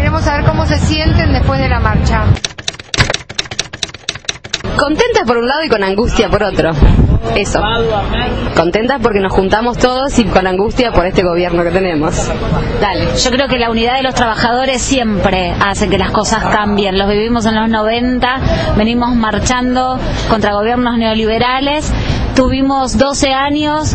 queremos saber cómo se sienten después de la marcha. Contentas por un lado y con angustia por otro. Eso. Contentas porque nos juntamos todos y con angustia por este gobierno que tenemos. Dale. Yo creo que la unidad de los trabajadores siempre hace que las cosas cambien. Los vivimos en los 90, venimos marchando contra gobiernos neoliberales. Tuvimos 12 años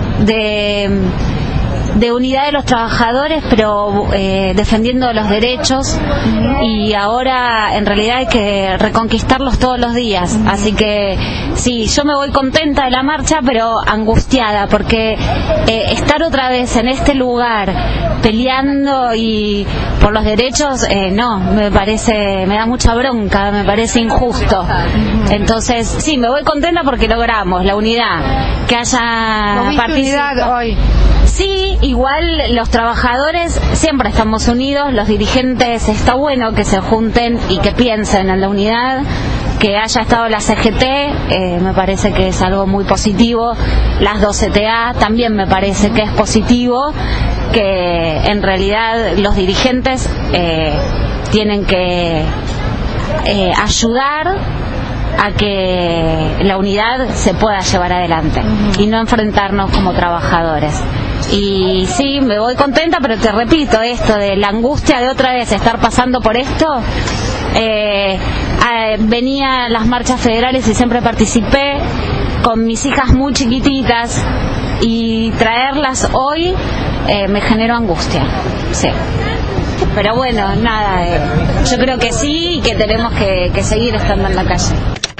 de unidad de los trabajadores, pero defendiendo los derechos, y ahora en realidad hay que reconquistarlos todos los días. Así que sí, yo me voy contenta de la marcha, pero angustiada, porque estar otra vez en este lugar peleando y por los derechos, no, me da mucha bronca, me parece injusto. Entonces sí, me voy contenta porque logramos la unidad, que haya unidad hoy. Sí, igual los trabajadores siempre estamos unidos, los dirigentes está bueno que se junten y que piensen en la unidad, que haya estado la CGT, me parece que es algo muy positivo, las 2 CTA también me parece que es positivo, que en realidad los dirigentes tienen que ayudar a que la unidad se pueda llevar adelante y no enfrentarnos como trabajadores. Y sí, me voy contenta, pero te repito, esto de la angustia de otra vez estar pasando por esto, venía a las marchas federales y siempre participé con mis hijas muy chiquititas, y traerlas hoy me generó angustia, sí. Pero bueno, nada, yo creo que sí, y que tenemos que seguir estando en la calle.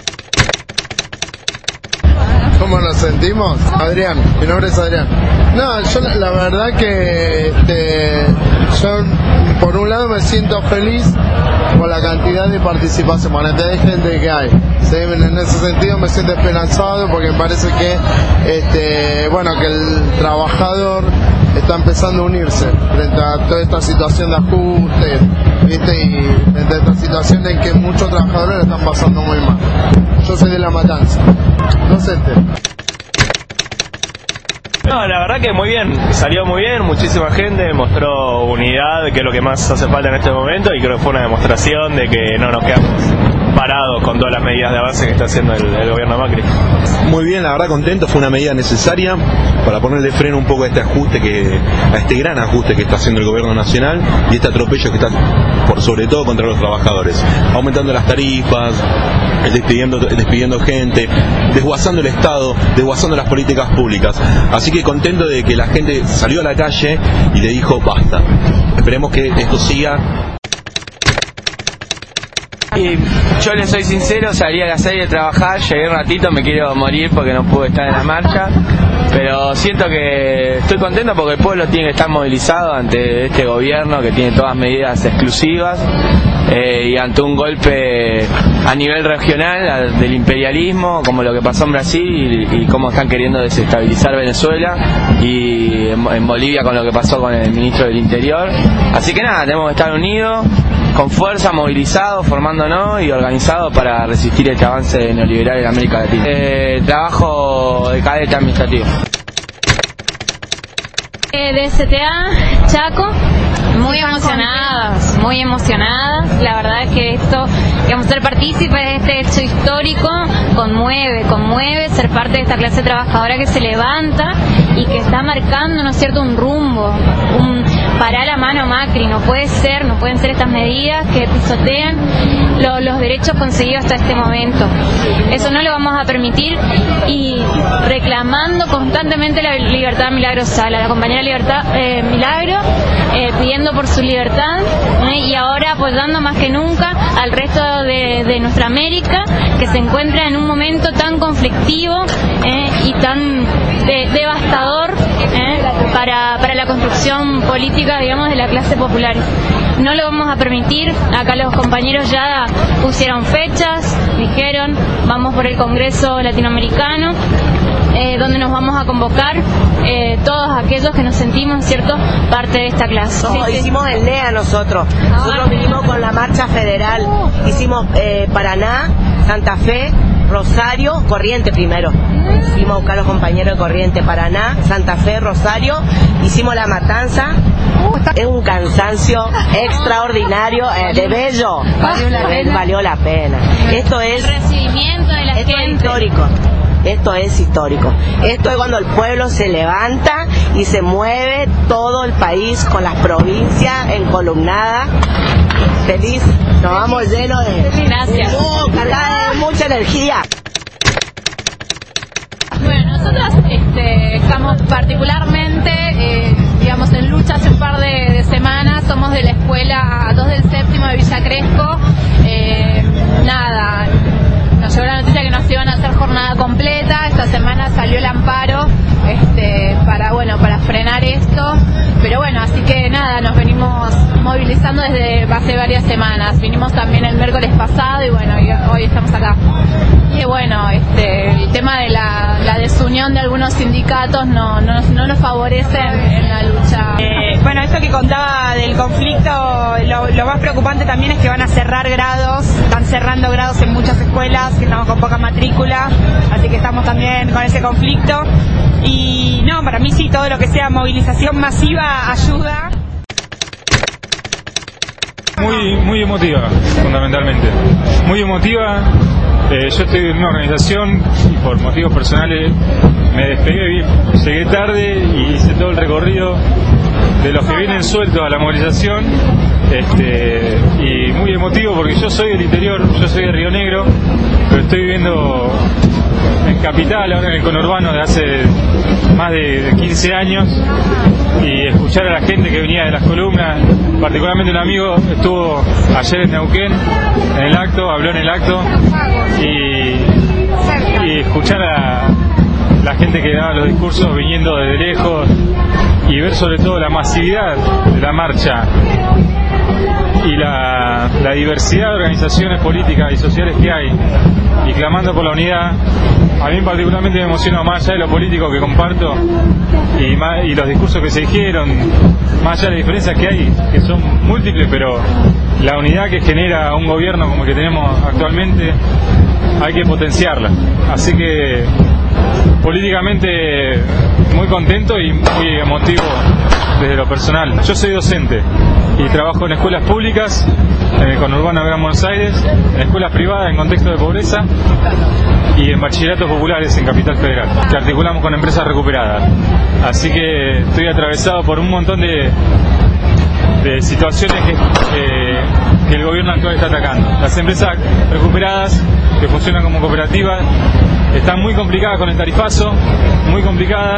¿Cómo nos sentimos? Adrián, mi nombre es Adrián. No, yo la verdad que yo por un lado me siento feliz por la cantidad de participación, por la cantidad de gente que hay. ¿Sí? En ese sentido me siento esperanzado, porque me parece que que el trabajador está empezando a unirse frente a toda esta situación de ajuste, ¿viste? Y frente a esta situación en que muchos trabajadores la están pasando muy mal. Yo soy de La Matanza, docente. No, la verdad que muy bien, salió muy bien, muchísima gente, mostró unidad, que es lo que más hace falta en este momento, y creo que fue una demostración de que no nos quedamos parados con todas las medidas de avance que está haciendo el gobierno Macri. Muy bien, la verdad contento, fue una medida necesaria para ponerle freno un poco a este ajuste, a este gran ajuste que está haciendo el gobierno nacional, y este atropello que está por sobre todo contra los trabajadores, aumentando las tarifas, despidiendo gente, desguazando el Estado, desguazando las políticas públicas. Así que contento de que la gente salió a la calle y le dijo basta. Esperemos que esto siga. Y yo les soy sincero, salí a las 6 de trabajar, llegué un ratito, me quiero morir porque no pude estar en la marcha, pero siento que estoy contento porque el pueblo tiene que estar movilizado ante este gobierno que tiene todas medidas exclusivas, y ante un golpe a nivel regional del imperialismo, como lo que pasó en Brasil y cómo están queriendo desestabilizar Venezuela, y en Bolivia con lo que pasó con el ministro del Interior. Así que nada, tenemos que estar unidos, con fuerza, movilizados, formándonos y organizados para resistir este avance neoliberal en América Latina. Trabajo de cadete administrativo. De CTA Chaco, muy emocionadas, la verdad es que esto, digamos, ser partícipe de este hecho histórico conmueve ser parte de esta clase trabajadora que se levanta y que está marcando, ¿no es cierto?, un rumbo, parar la mano Macri. No pueden ser estas medidas que pisotean los derechos conseguidos hasta este momento. Eso no lo vamos a permitir, y reclamando constantemente la libertad de Milagro Sala, la compañera Milagro, pidiendo por su libertad, y ahora apoyando más que nunca al resto de nuestra América, que se encuentra en un momento tan conflictivo y tan devastador para la construcción política, digamos, de la clase popular. No lo vamos a permitir. Acá los compañeros ya pusieron fechas, dijeron, vamos por el Congreso Latinoamericano, donde nos vamos a convocar todos aquellos que nos sentimos, ¿cierto?, parte de esta clase. Hicimos el NEA nosotros vinimos con la marcha federal, hicimos Paraná, Santa Fe, Rosario, Corrientes primero. Fuimos a buscar a los compañeros de Corrientes, Paraná, Santa Fe, Rosario, hicimos la matanza. Es un cansancio extraordinario, de bello. Valió la pena. Esto es el recibimiento de la gente. Histórico. Esto es histórico. Esto es cuando el pueblo se levanta y se mueve todo el país con las provincias encolumnadas. Feliz, nos vamos llenos de... Gracias. Cargada de mucha energía. Bueno, nosotras estamos particularmente, digamos, en lucha hace un par de semanas. Somos de la escuela 2 del séptimo de Villa Crespo. Nada, nos llegó la noticia que nos iban a hacer jornada completa. Esta semana salió el amparo para frenar esto. Pero bueno, así que nada, nos venimos movilizando desde hace varias semanas. Vinimos también el miércoles pasado y bueno, hoy estamos acá. Y bueno, el tema de la desunión de algunos sindicatos no nos favorece en la lucha. Bueno, esto que contaba del conflicto, lo más preocupante también es que van a cerrar grados, están cerrando grados en muchas escuelas, que estamos con poca matrícula, así que estamos también con ese conflicto. Y no, para mí sí, todo lo que sea movilización masiva ayuda. Muy emotiva, fundamentalmente. Muy emotiva. Yo estoy en una organización y por motivos personales me despegué, llegué tarde y hice todo el recorrido de los que vienen sueltos a la movilización, y muy emotivo porque yo soy del interior, yo soy de Río Negro, pero estoy viviendo en Capital, ahora en el conurbano de hace más de 15 años, y escuchar a la gente que venía de las columnas, particularmente un amigo estuvo ayer en Neuquén en el acto, habló en el acto, y escuchar a la gente que daba los discursos viniendo desde lejos y ver sobre todo la masividad de la marcha y la diversidad de organizaciones políticas y sociales que hay y clamando por la unidad. A mí particularmente me emociona, más allá de lo político que comparto y los discursos que se dijeron, más allá de las diferencias que hay, que son múltiples, pero la unidad que genera un gobierno como el que tenemos actualmente hay que potenciarla. Así que políticamente muy contento y muy emotivo desde lo personal. Yo soy docente y trabajo en escuelas públicas, en el conurbano de Gran Buenos Aires, en escuelas privadas en contexto de pobreza y en bachilleratos populares en Capital Federal, que articulamos con empresas recuperadas. Así que estoy atravesado por un montón de situaciones que el gobierno actual está atacando. Las empresas recuperadas, que funcionan como cooperativas, están muy complicadas con el tarifazo, muy complicadas.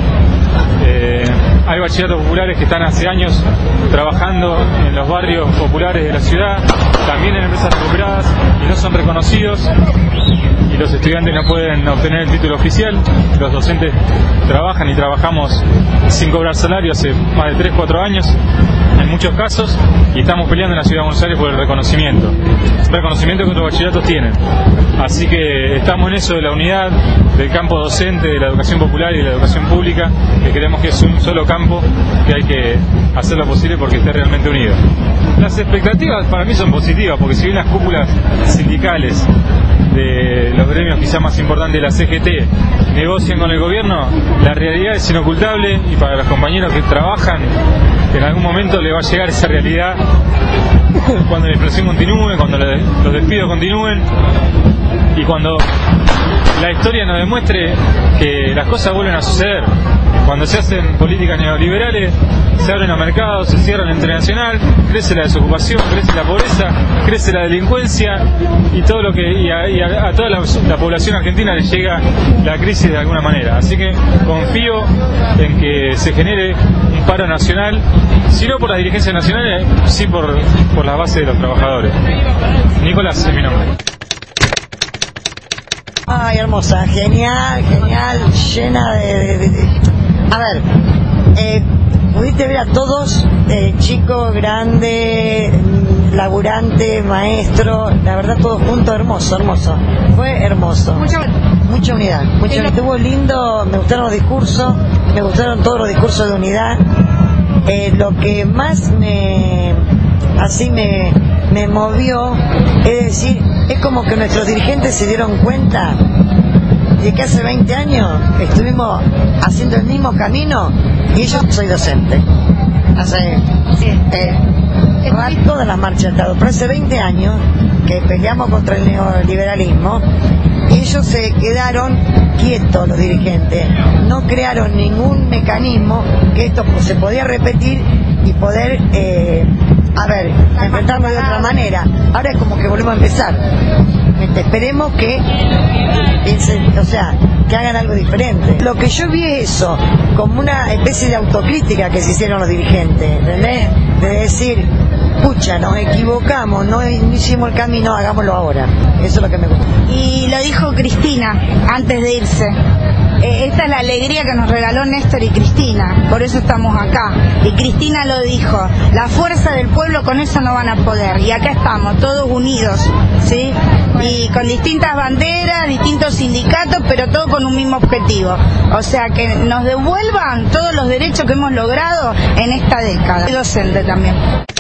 Hay bachilleratos populares que están hace años trabajando en los barrios populares de la ciudad, también en empresas recuperadas, y no son reconocidos, y los estudiantes no pueden obtener el título oficial. Los docentes trabajan y trabajamos sin cobrar salario hace más de 3-4 años en muchos casos, y estamos peleando en la ciudad de Buenos Aires por el reconocimiento que otros bachilleratos tienen. Así que estamos en eso de la unidad del campo docente, de la educación popular y de la educación pública, que creemos que es un solo campo que hay que hacer lo posible porque esté realmente unido. Las expectativas para mí son positivas, porque si bien las cúpulas sindicales de los gremios quizás más importantes de la CGT negocian con el gobierno, la realidad es inocultable, y para los compañeros que trabajan en algún momento le va a llegar esa realidad cuando la inflación continúe, cuando los despidos continúen y cuando la historia nos demuestre que las cosas vuelven a suceder. Cuando se hacen políticas neoliberales, se abren los mercados, se cierra el internacional, crece la desocupación, crece la pobreza, crece la delincuencia y todo lo que a toda la población argentina le llega la crisis de alguna manera. Así que confío en que se genere un paro nacional, si no por las dirigencias nacionales, sí por la base de los trabajadores. Nicolás es mi nombre. Ay, hermosa, genial, llena de... A ver, pudiste ver a todos, chico, grande, laburante, maestro, la verdad todos juntos, hermoso, fue hermoso. Mucha unidad. Estuvo lindo, me gustaron los discursos, me gustaron todos los discursos de unidad. Lo que más me movió, es decir, es como que nuestros dirigentes se dieron cuenta de que hace 20 años estuvimos haciendo el mismo camino y yo soy docente. Hace todas las marchas de Estado, pero hace 20 años que peleamos contra el neoliberalismo, ellos se quedaron quietos, los dirigentes, no crearon ningún mecanismo que esto se podía repetir y poder enfrentarnos de otra manera. Ahora es como que volvemos a empezar. Esperemos que piensen, o sea, que hagan algo diferente. Lo que yo vi es eso, como una especie de autocrítica que se hicieron los dirigentes, ¿entendés? De decir, pucha, nos equivocamos, no hicimos el camino, hagámoslo ahora. Eso es lo que me gusta. Y lo dijo Cristina antes de irse. Esta es la alegría que nos regaló Néstor y Cristina, por eso estamos acá. Y Cristina lo dijo, la fuerza del pueblo con eso no van a poder. Y acá estamos, todos unidos, ¿sí? Y con distintas banderas, distintos sindicatos, pero todo con un mismo objetivo. O sea, que nos devuelvan todos los derechos que hemos logrado en esta década. Y docente también.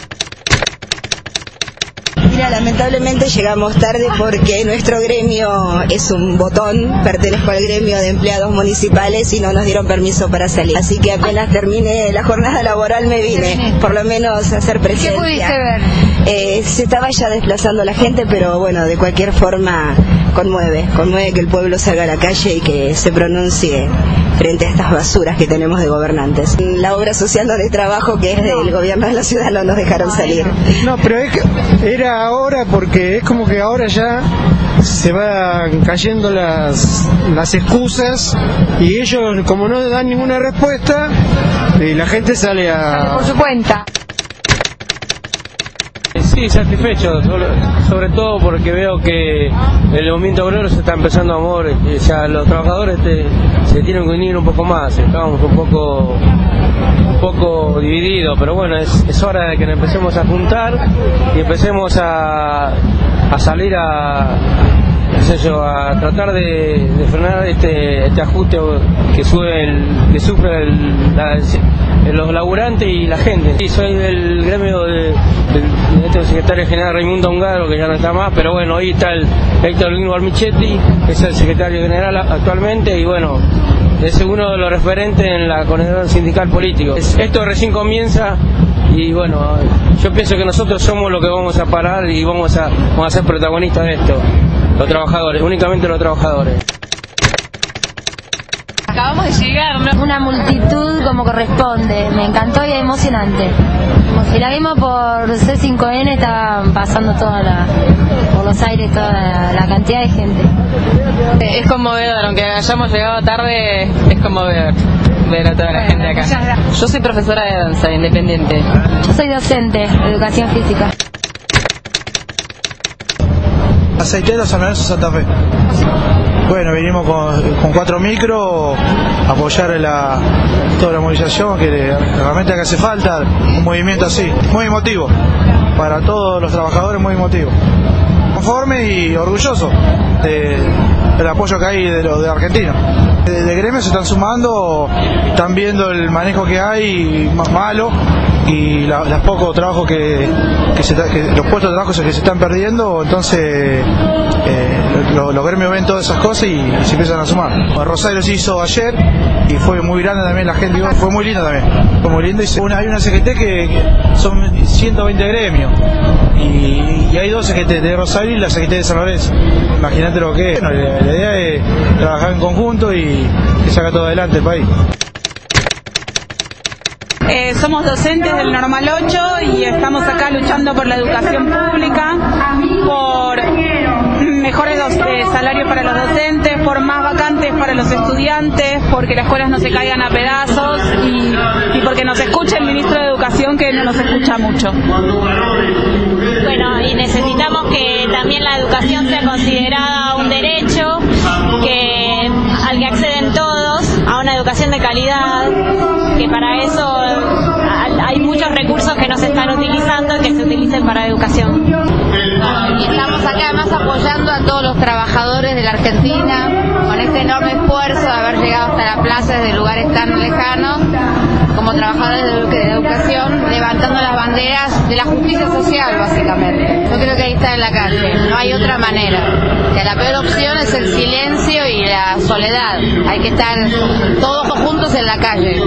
Mira, lamentablemente llegamos tarde porque nuestro gremio es un botón, pertenezco al gremio de empleados municipales y no nos dieron permiso para salir. Así que apenas termine la jornada laboral me vine, por lo menos a hacer presencia. ¿Qué pudiste ver? Se estaba ya desplazando la gente, pero bueno, de cualquier forma conmueve que el pueblo salga a la calle y que se pronuncie frente a estas basuras que tenemos de gobernantes. La obra social donde trabajo, que es del gobierno de la ciudad, no nos dejaron salir. No, pero es que era ahora porque es como que ahora ya se van cayendo las excusas y ellos, como no dan ninguna respuesta, la gente sale por su cuenta. Sí, satisfecho, sobre todo porque veo que el movimiento obrero se está empezando a mover, o sea, los trabajadores se tienen que unir un poco más, estamos un poco divididos, pero bueno, es hora de que nos empecemos a juntar y empecemos a salir a tratar de frenar este ajuste que sufre los laburantes y la gente. Sí, soy del gremio de este secretario general Raimundo Ungaro, que ya no está más, pero bueno, hoy está el Héctor Lino Armichetti, que es el secretario general actualmente, y bueno, es uno de los referentes en la coordinación sindical político. Esto recién comienza y bueno, yo pienso que nosotros somos los que vamos a parar y vamos a ser protagonistas de esto, los trabajadores, únicamente los trabajadores. Acabamos de llegar, una multitud como corresponde, me encantó y emocionante. Si la vimos por C5N, estaban pasando por los aires toda la cantidad de gente. Es conmovedor, aunque hayamos llegado tarde, es conmovedor ver a toda la gente acá. Yo soy profesora de danza independiente. Yo soy docente de educación física. Aceitero San Lorenzo Santa Fe. Bueno, vinimos con 4 micros a apoyar toda la movilización, que realmente que hace falta un movimiento así, muy emotivo, para todos los trabajadores, muy emotivo. Conforme y orgulloso del apoyo que hay de los de argentinos. De gremio se están sumando, están viendo el manejo que hay malo y los pocos trabajos los puestos de trabajo que se están perdiendo, entonces los gremios ven todas esas cosas y se empiezan a sumar. Rosario se hizo ayer y fue muy grande también la gente, fue muy lindo también, fue muy lindo. Hay una CGT que son 120 gremios y hay 2 CGT de Rosario y la CGT de San Lorenzo. Imagínate lo que es. Bueno, la idea es trabajar en conjunto y que saca todo adelante el país. Somos docentes del Normal 8 y estamos acá luchando por la educación pública, por mejores salarios para los docentes, por más vacantes para los estudiantes, porque las escuelas no se caigan a pedazos y porque nos escucha el ministro de Educación, que no nos escucha mucho. Bueno, y necesitamos que también la educación sea considerada un derecho al que acceden todos, a una educación de calidad, que para eso hay muchos recursos que no se están utilizando, que se utilicen para educación. Y estamos acá además apoyando a todos los trabajadores de la Argentina, con este enorme esfuerzo de haber llegado hasta la plaza desde lugares tan lejanos, como trabajadores de educación, levantando las banderas de la justicia social, básicamente. Yo creo que ahí está estar en la calle, no hay otra manera. Que la peor opción es el silencio y la soledad. Hay que estar todos juntos en la calle.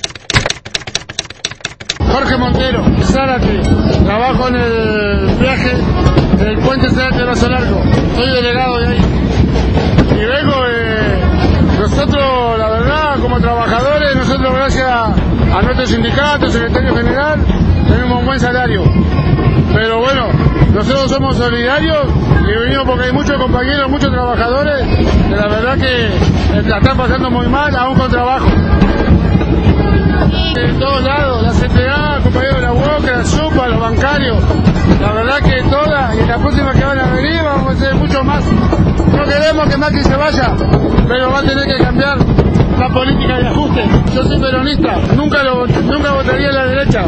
Jorge Montero, Zárate, trabajo en el viaje del puente Zárate-Brazo Largo, soy delegado de ahí. Y vengo, nosotros, la verdad, como trabajadores, nosotros gracias a nuestro sindicato, secretario general, tenemos un buen salario. Pero bueno, nosotros somos solidarios y venimos porque hay muchos compañeros, muchos trabajadores, que la verdad que la están pasando muy mal, aún con trabajo. De todos lados, la CTA, compañeros de la UOCRA, la SUPA, los bancarios, la verdad que todas, y la próxima que van a venir vamos a hacer mucho más. No queremos que Macri se vaya, pero va a tener que cambiar la política de ajuste. Yo soy peronista, nunca votaría a la derecha.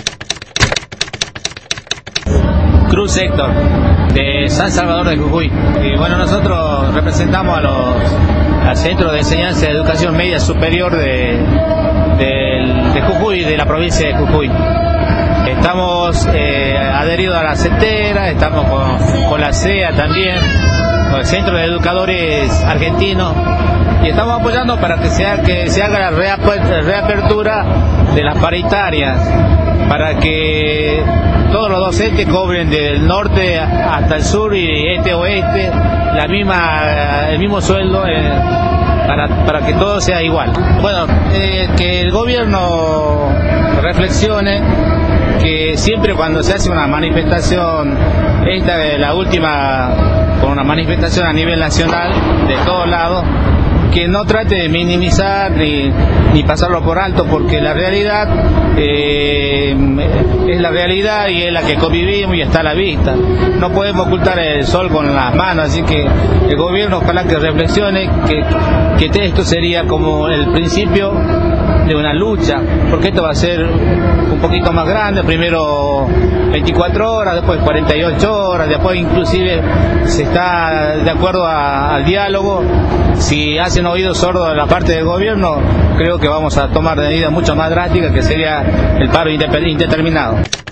Cruz Héctor, de San Salvador de Jujuy. Y bueno, nosotros representamos al Centro de Enseñanza de Educación Media Superior de Jujuy, de la provincia de Jujuy. Estamos adheridos a la CETERA, estamos con la CEA también, con el Centro de Educadores Argentinos, y estamos apoyando para que se haga la reapertura de las paritarias, para que todos los docentes cobren del norte hasta el sur y este-oeste el mismo sueldo para que todo sea igual. Bueno, que el gobierno reflexione que siempre cuando se hace una manifestación, esta es la última, con una manifestación a nivel nacional de todos lados, que no trate de minimizar ni pasarlo por alto, porque la realidad es la realidad y es la que convivimos y está a la vista. No podemos ocultar el sol con las manos, así que el gobierno ojalá que reflexione que esto sería como el principio de una lucha, porque esto va a ser un poquito más grande, primero 24 horas, después 48 horas, después inclusive se está de acuerdo al diálogo. Si hacen oídos sordos de la parte del gobierno, creo que vamos a tomar medidas mucho más drásticas, que sería el paro indeterminado.